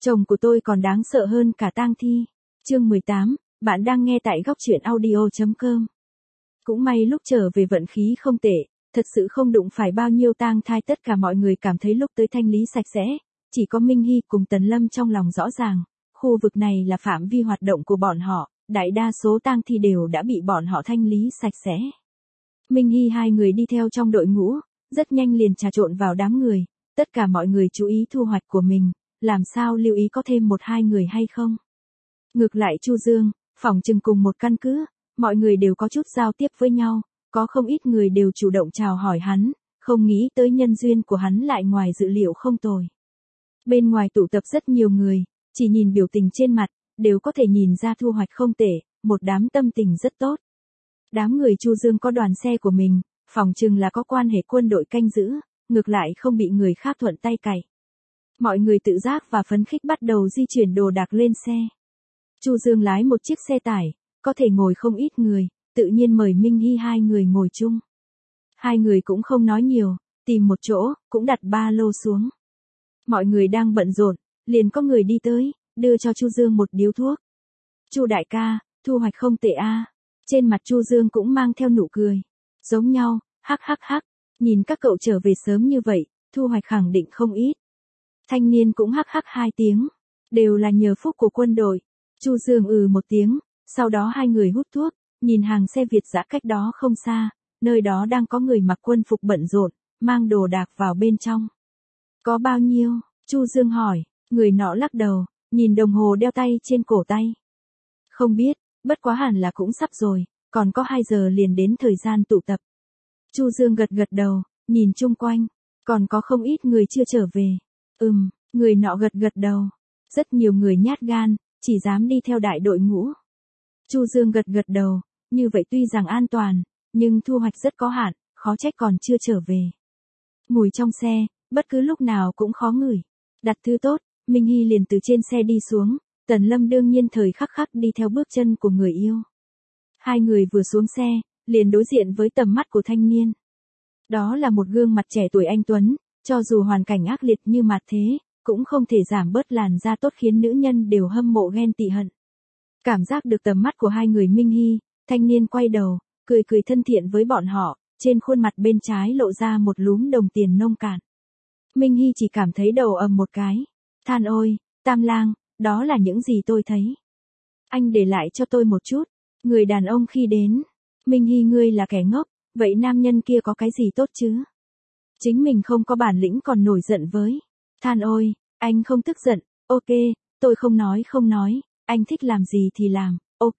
Chồng của tôi còn đáng sợ hơn cả tang thi. Chương 18, bạn đang nghe tại góc truyện audio.com. Cũng may lúc trở về vận khí không tệ, thật sự không đụng phải bao nhiêu tang thai, tất cả mọi người cảm thấy lúc tới thanh lý sạch sẽ, chỉ có Minh Hy cùng Tần Lâm trong lòng rõ ràng, khu vực này là phạm vi hoạt động của bọn họ, đại đa số tang thi đều đã bị bọn họ thanh lý sạch sẽ. Minh Hy hai người đi theo trong đội ngũ, rất nhanh liền trà trộn vào đám người, tất cả mọi người chú ý thu hoạch của mình, làm sao lưu ý có thêm một hai người hay không. Ngược lại Chu Dương, phỏng chừng cùng một căn cứ, mọi người đều có chút giao tiếp với nhau, có không ít người đều chủ động chào hỏi hắn, không nghĩ tới nhân duyên của hắn lại ngoài dự liệu không tồi. Bên ngoài tụ tập rất nhiều người, chỉ nhìn biểu tình trên mặt, đều có thể nhìn ra thu hoạch không tệ, một đám tâm tình rất tốt. Đám người Chu Dương có đoàn xe của mình, phỏng chừng là có quan hệ quân đội canh giữ, ngược lại không bị người khác thuận tay cày. Mọi người tự giác và phấn khích bắt đầu di chuyển đồ đạc lên xe. Chu Dương lái một chiếc xe tải, có thể ngồi không ít người, tự nhiên mời Minh Hy hai người ngồi chung. Hai người cũng không nói nhiều, tìm một chỗ, cũng đặt ba lô xuống. Mọi người đang bận rộn, liền có người đi tới, đưa cho Chu Dương một điếu thuốc. Chu đại ca, thu hoạch không tệ a. Trên mặt Chu Dương cũng mang theo nụ cười. Giống nhau, hắc hắc hắc, nhìn các cậu trở về sớm như vậy, thu hoạch khẳng định không ít. Thanh niên cũng hắc hắc hai tiếng, đều là nhờ phúc của quân đội. Chu Dương một tiếng, sau đó hai người hút thuốc, nhìn hàng xe Việt dã cách đó không xa, nơi đó đang có người mặc quân phục bận rộn, mang đồ đạc vào bên trong. Có bao nhiêu? Chu Dương hỏi, người nọ lắc đầu, nhìn đồng hồ đeo tay trên cổ tay. Không biết, bất quá hẳn là cũng sắp rồi, còn có 2 giờ liền đến thời gian tụ tập. Chu Dương gật gật đầu, nhìn chung quanh, còn có không ít người chưa trở về. Người nọ gật gật đầu. Rất nhiều người nhát gan, chỉ dám đi theo đại đội ngũ. Chu Dương gật gật đầu, như vậy tuy rằng an toàn, nhưng thu hoạch rất có hạn, khó trách còn chưa trở về. Mùi trong xe, bất cứ lúc nào cũng khó ngửi. Đặt thứ tốt, Minh Hy liền từ trên xe đi xuống, Tần Lâm đương nhiên thời khắc khắc đi theo bước chân của người yêu. Hai người vừa xuống xe, liền đối diện với tầm mắt của thanh niên. Đó là một gương mặt trẻ tuổi anh tuấn, cho dù hoàn cảnh ác liệt như mặt thế, cũng không thể giảm bớt làn da tốt khiến nữ nhân đều hâm mộ ghen tị hận. Cảm giác được tầm mắt của hai người Minh Hy, thanh niên quay đầu, cười cười thân thiện với bọn họ, trên khuôn mặt bên trái lộ ra một lúm đồng tiền nông cạn. Minh Hy chỉ cảm thấy đầu ầm một cái, than ôi, Tam Lang, đó là những gì tôi thấy. Anh để lại cho tôi một chút, người đàn ông khi đến. Minh Hy ngươi là kẻ ngốc, vậy nam nhân kia có cái gì tốt chứ? Chính mình không có bản lĩnh còn nổi giận với. Than ôi, anh không tức giận, ok, tôi không nói, anh thích làm gì thì làm, ok.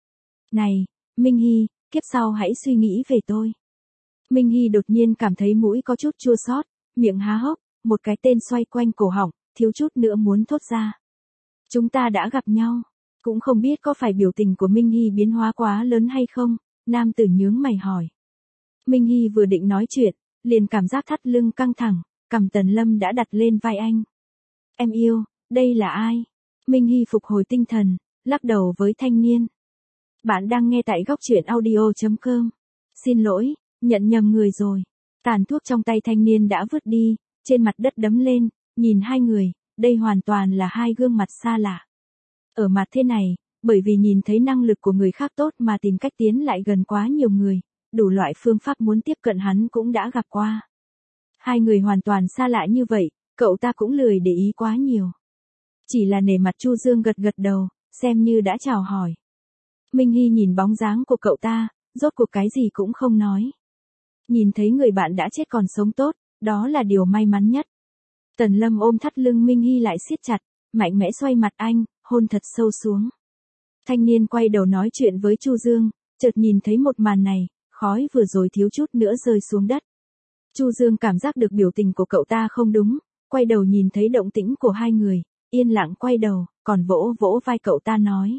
Này, Minh Hy, kiếp sau hãy suy nghĩ về tôi. Minh Hy đột nhiên cảm thấy mũi có chút chua xót, miệng há hốc, một cái tên xoay quanh cổ họng, thiếu chút nữa muốn thốt ra. Chúng ta đã gặp nhau, cũng không biết có phải biểu tình của Minh Hy biến hóa quá lớn hay không, nam tử nhướng mày hỏi. Minh Hy vừa định nói chuyện, liền cảm giác thắt lưng căng thẳng, cằm Tần Lâm đã đặt lên vai anh. Em yêu, đây là ai? Minh Hy phục hồi tinh thần, lắc đầu với thanh niên. Bạn đang nghe tại góc truyện audio.com. Xin lỗi, nhận nhầm người rồi. Tàn thuốc trong tay thanh niên đã vứt đi, trên mặt đất đấm lên, nhìn hai người, đây hoàn toàn là hai gương mặt xa lạ. Ở mặt thế này, bởi vì nhìn thấy năng lực của người khác tốt mà tìm cách tiến lại gần quá nhiều người, đủ loại phương pháp muốn tiếp cận hắn cũng đã gặp qua. Hai người hoàn toàn xa lạ như vậy, cậu ta cũng lười để ý quá nhiều. Chỉ là nể mặt Chu Dương gật gật đầu, xem như đã chào hỏi. Minh Hy nhìn bóng dáng của cậu ta, rốt cuộc cái gì cũng không nói. Nhìn thấy người bạn đã chết còn sống tốt, đó là điều may mắn nhất. Tần Lâm ôm thắt lưng Minh Hy lại siết chặt, mạnh mẽ xoay mặt anh, hôn thật sâu xuống. Thanh niên quay đầu nói chuyện với Chu Dương, chợt nhìn thấy một màn này, khói vừa rồi thiếu chút nữa rơi xuống đất. Chu Dương cảm giác được biểu tình của cậu ta không đúng, quay đầu nhìn thấy động tĩnh của hai người, yên lặng quay đầu, còn vỗ vỗ vai cậu ta nói.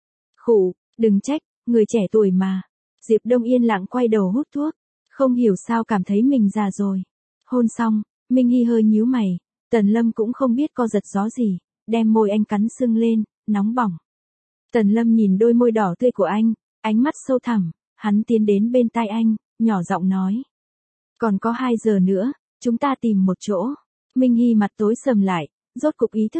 Khụ, đừng trách, người trẻ tuổi mà. Diệp Đông yên lặng quay đầu hút thuốc, không hiểu sao cảm thấy mình già rồi. Hôn xong, Minh Hy hơi nhíu mày, Tần Lâm cũng không biết co giật gió gì, đem môi anh cắn sưng lên, nóng bỏng. Tần Lâm nhìn đôi môi đỏ tươi của anh, ánh mắt sâu thẳm, hắn tiến đến bên tai anh, nhỏ giọng nói. Còn có 2 giờ nữa, chúng ta tìm một chỗ. Minh Hy mặt tối sầm lại, rốt cục ý thức được,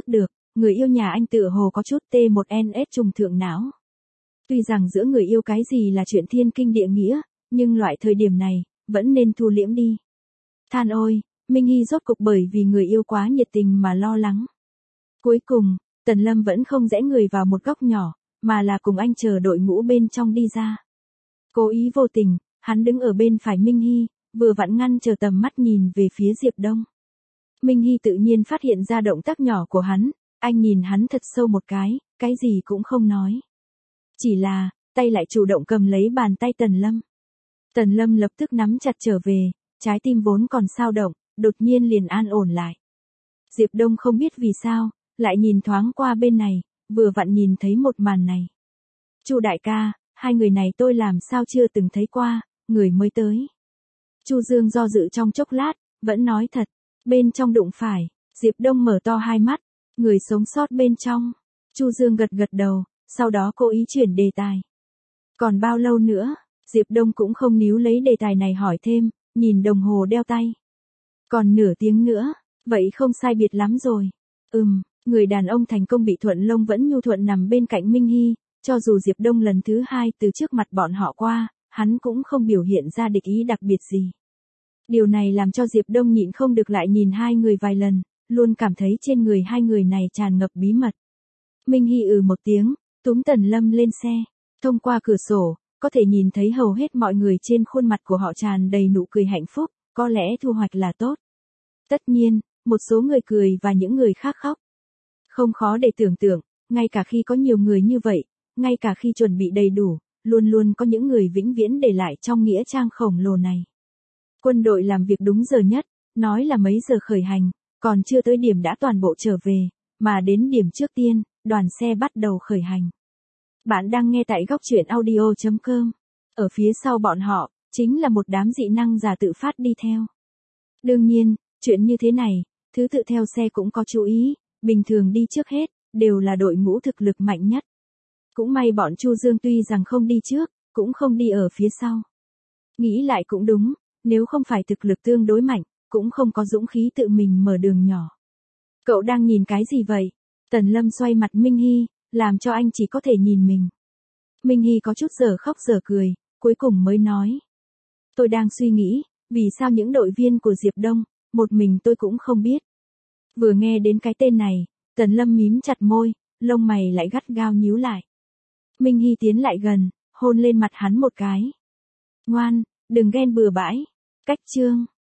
người yêu nhà anh tựa hồ có chút T1NS trùng thượng não. Tuy rằng giữa người yêu cái gì là chuyện thiên kinh địa nghĩa, nhưng loại thời điểm này, vẫn nên thu liễm đi. Than ôi, Minh Hy rốt cục bởi vì người yêu quá nhiệt tình mà lo lắng. Cuối cùng, Tần Lâm vẫn không rẽ người vào một góc nhỏ, mà là cùng anh chờ đội ngũ bên trong đi ra. Cố ý vô tình, hắn đứng ở bên phải Minh Hy, vừa vặn ngăn chờ tầm mắt nhìn về phía Diệp Đông. Minh Hy tự nhiên phát hiện ra động tác nhỏ của hắn, anh nhìn hắn thật sâu một cái gì cũng không nói. Chỉ là, tay lại chủ động cầm lấy bàn tay Tần Lâm. Tần Lâm lập tức nắm chặt trở về, trái tim vốn còn xao động, đột nhiên liền an ổn lại. Diệp Đông không biết vì sao, lại nhìn thoáng qua bên này, vừa vặn nhìn thấy một màn này. Chu đại ca, hai người này tôi làm sao chưa từng thấy qua, người mới tới. Chu Dương do dự trong chốc lát, vẫn nói thật, bên trong đụng phải. Diệp Đông mở to hai mắt, người sống sót bên trong. Chu Dương gật gật đầu, sau đó cố ý chuyển đề tài. Còn bao lâu nữa? Diệp Đông cũng không níu lấy đề tài này hỏi thêm, nhìn đồng hồ đeo tay. Còn nửa tiếng nữa, vậy không sai biệt lắm rồi. Người đàn ông thành công bị Thuận Lông vẫn nhu thuận nằm bên cạnh Minh Hy, cho dù Diệp Đông lần thứ hai từ trước mặt bọn họ qua, hắn cũng không biểu hiện ra địch ý đặc biệt gì. Điều này làm cho Diệp Đông nhịn không được lại nhìn hai người vài lần, luôn cảm thấy trên người hai người này tràn ngập bí mật. Minh Hy một tiếng, túm Tần Lâm lên xe, thông qua cửa sổ, có thể nhìn thấy hầu hết mọi người trên khuôn mặt của họ tràn đầy nụ cười hạnh phúc, có lẽ thu hoạch là tốt. Tất nhiên, một số người cười và những người khác khóc. Không khó để tưởng tượng, ngay cả khi có nhiều người như vậy, ngay cả khi chuẩn bị đầy đủ, luôn luôn có những người vĩnh viễn để lại trong nghĩa trang khổng lồ này. Quân đội làm việc đúng giờ nhất, nói là mấy giờ khởi hành, còn chưa tới điểm đã toàn bộ trở về, mà đến điểm trước tiên, đoàn xe bắt đầu khởi hành. Bạn đang nghe tại góc truyện audio.com. Ở phía sau bọn họ, chính là một đám dị năng giả tự phát đi theo. Đương nhiên, chuyện như thế này, thứ tự theo xe cũng có chú ý, bình thường đi trước hết, đều là đội ngũ thực lực mạnh nhất. Cũng may bọn Chu Dương tuy rằng không đi trước, cũng không đi ở phía sau. Nghĩ lại cũng đúng, nếu không phải thực lực tương đối mạnh, cũng không có dũng khí tự mình mở đường nhỏ. Cậu đang nhìn cái gì vậy? Tần Lâm xoay mặt Minh Hy, làm cho anh chỉ có thể nhìn mình. Minh Hy có chút giờ khóc giờ cười, cuối cùng mới nói. Tôi đang suy nghĩ, vì sao những đội viên của Diệp Đông, một mình tôi cũng không biết. Vừa nghe đến cái tên này, Tần Lâm mím chặt môi, lông mày lại gắt gao nhíu lại. Minh Hy tiến lại gần, hôn lên mặt hắn một cái. Ngoan, đừng ghen bừa bãi. Cách chương.